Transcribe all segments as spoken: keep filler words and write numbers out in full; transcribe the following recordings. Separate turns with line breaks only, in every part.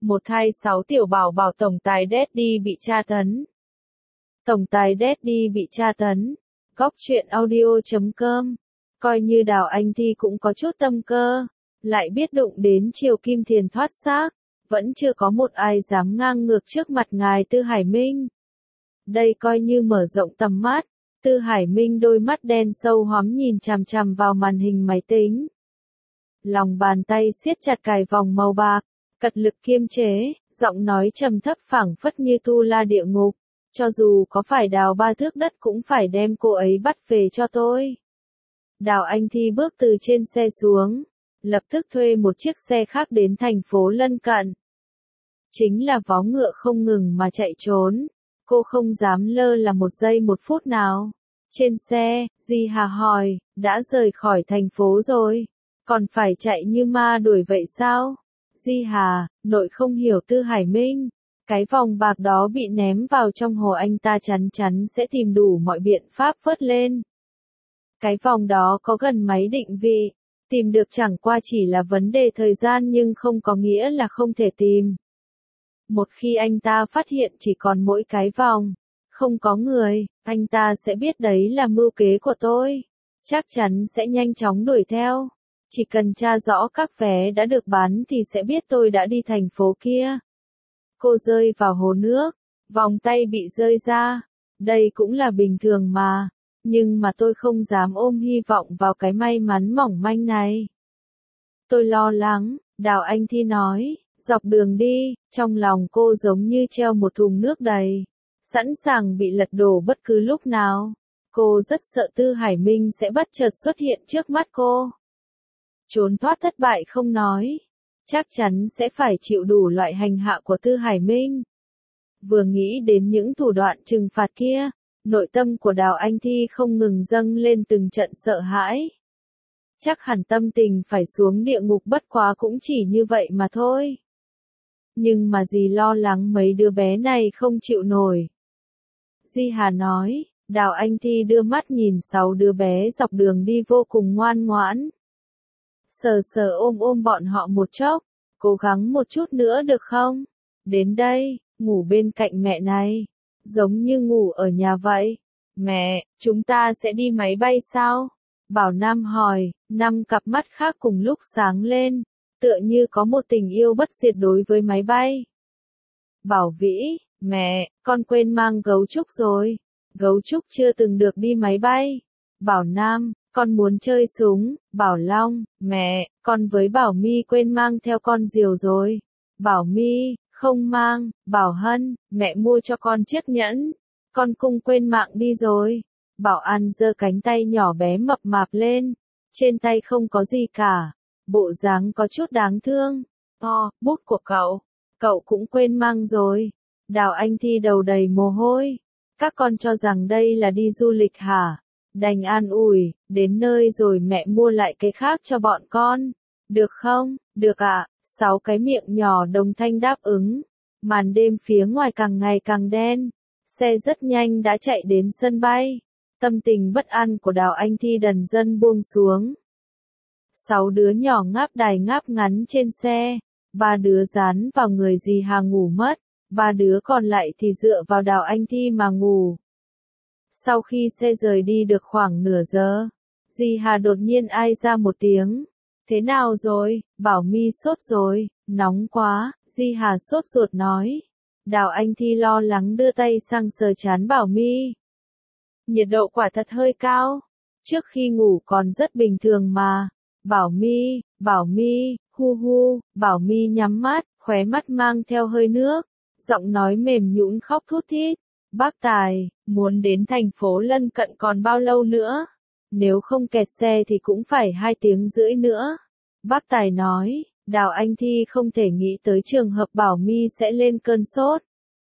Một thai sáu tiểu bảo bảo tổng tài Daddy bị tra tấn. Tổng tài Daddy bị tra tấn. Góc truyện audio chấm com. Coi như Đào Anh Thi cũng có chút tâm cơ, lại biết đụng đến Triều Kim Thiền thoát xác, vẫn chưa có một ai dám ngang ngược trước mặt ngài Tư Hải Minh. Đây coi như mở rộng tầm mắt, Tư Hải Minh đôi mắt đen sâu hoắm nhìn chằm chằm vào màn hình máy tính. Lòng bàn tay siết chặt cài vòng màu bạc, cật lực kiềm chế, giọng nói trầm thấp phảng phất như tu la địa ngục, cho dù có phải đào ba thước đất cũng phải đem cô ấy bắt về cho tôi. Đào Anh Thi bước từ trên xe xuống, lập tức thuê một chiếc xe khác đến thành phố lân cận. Chính là vó ngựa không ngừng mà chạy trốn, cô không dám lơ là một giây một phút nào. Trên xe, Di Hà hỏi, đã rời khỏi thành phố rồi, còn phải chạy như ma đuổi vậy sao? Di Hà, nội không hiểu Tư Hải Minh, cái vòng bạc đó bị ném vào trong hồ anh ta chắn chắn sẽ tìm đủ mọi biện pháp vớt lên. Cái vòng đó có gần máy định vị, tìm được chẳng qua chỉ là vấn đề thời gian nhưng không có nghĩa là không thể tìm. Một khi anh ta phát hiện chỉ còn mỗi cái vòng, không có người, anh ta sẽ biết đấy là mưu kế của tôi. Chắc chắn sẽ nhanh chóng đuổi theo. Chỉ cần tra rõ các vé đã được bán thì sẽ biết tôi đã đi thành phố kia. Cô rơi vào hồ nước, vòng tay bị rơi ra. Đây cũng là bình thường mà. Nhưng mà tôi không dám ôm hy vọng vào cái may mắn mỏng manh này. Tôi lo lắng, Đào Anh Thi nói, dọc đường đi, trong lòng cô giống như treo một thùng nước đầy, sẵn sàng bị lật đổ bất cứ lúc nào. Cô rất sợ Tư Hải Minh sẽ bất chợt xuất hiện trước mắt cô. Trốn thoát thất bại không nói, chắc chắn sẽ phải chịu đủ loại hành hạ của Tư Hải Minh. Vừa nghĩ đến những thủ đoạn trừng phạt kia, nội tâm của Đào Anh Thi không ngừng dâng lên từng trận sợ hãi. Chắc hẳn tâm tình phải xuống địa ngục bất quá cũng chỉ như vậy mà thôi. Nhưng mà dì lo lắng mấy đứa bé này không chịu nổi. Di Hà nói, Đào Anh Thi đưa mắt nhìn sáu đứa bé dọc đường đi vô cùng ngoan ngoãn. Sờ sờ ôm ôm bọn họ một chốc, cố gắng một chút nữa được không? Đến đây, ngủ bên cạnh mẹ này, giống như ngủ ở nhà vậy. Mẹ, chúng ta sẽ đi máy bay sao? Bảo Nam hỏi, năm cặp mắt khác cùng lúc sáng lên, tựa như có một tình yêu bất diệt đối với máy bay. Bảo Vĩ, mẹ, con quên mang gấu trúc rồi, gấu trúc chưa từng được đi máy bay. Bảo Nam, con muốn chơi súng. Bảo Long, mẹ, con với Bảo My quên mang theo con diều rồi. Bảo My, không mang. Bảo Hân, mẹ mua cho con chiếc nhẫn, con cũng quên mạng đi rồi. Bảo An giơ cánh tay nhỏ bé mập mạp lên, trên tay không có gì cả, bộ dáng có chút đáng thương. O, bút của cậu, cậu cũng quên mang rồi. Đào Anh Thi đầu đầy mồ hôi. Các con cho rằng đây là đi du lịch hả? Đành an ủi, đến nơi rồi mẹ mua lại cái khác cho bọn con. Được không? Được ạ. À? Sáu cái miệng nhỏ đồng thanh đáp ứng. Màn đêm phía ngoài càng ngày càng đen. Xe rất nhanh đã chạy đến sân bay. Tâm tình bất an của Đào Anh Thi dần dần buông xuống. Sáu đứa nhỏ ngáp đài ngáp ngắn trên xe. Ba đứa dán vào người dì Hà ngủ mất. Ba đứa còn lại thì dựa vào Đào Anh Thi mà ngủ. Sau khi xe rời đi được khoảng nửa giờ, dì Hà đột nhiên ai ra một tiếng. Thế nào rồi? Bảo My sốt rồi, nóng quá, dì Hà sốt ruột nói. Đào Anh Thi lo lắng đưa tay sang sờ trán Bảo My. Nhiệt độ quả thật hơi cao, trước khi ngủ còn rất bình thường mà. Bảo My, Bảo My, hu hu, Bảo My nhắm mắt, khóe mắt mang theo hơi nước, giọng nói mềm nhũn khóc thút thít. Bác Tài, muốn đến thành phố lân cận còn bao lâu nữa? Nếu không kẹt xe thì cũng phải hai tiếng rưỡi nữa. Bác Tài nói, Đào Anh Thi không thể nghĩ tới trường hợp Bảo My sẽ lên cơn sốt.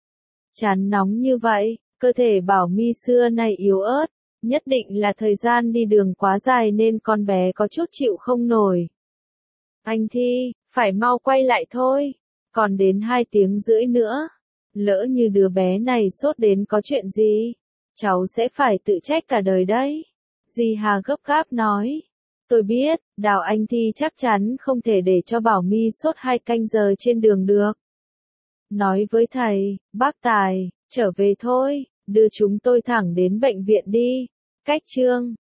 Chán nóng như vậy, cơ thể Bảo My xưa nay yếu ớt, nhất định là thời gian đi đường quá dài nên con bé có chút chịu không nổi. Anh Thi, phải mau quay lại thôi, còn đến hai tiếng rưỡi nữa. Lỡ như đứa bé này sốt đến có chuyện gì, cháu sẽ phải tự trách cả đời đấy. Dì Hà gấp gáp nói. Tôi biết, Đào Anh Thi chắc chắn không thể để cho Bảo My sốt hai canh giờ trên đường được. nói với thầy, bác Tài, trở về thôi, đưa chúng tôi thẳng đến bệnh viện đi. Cách chương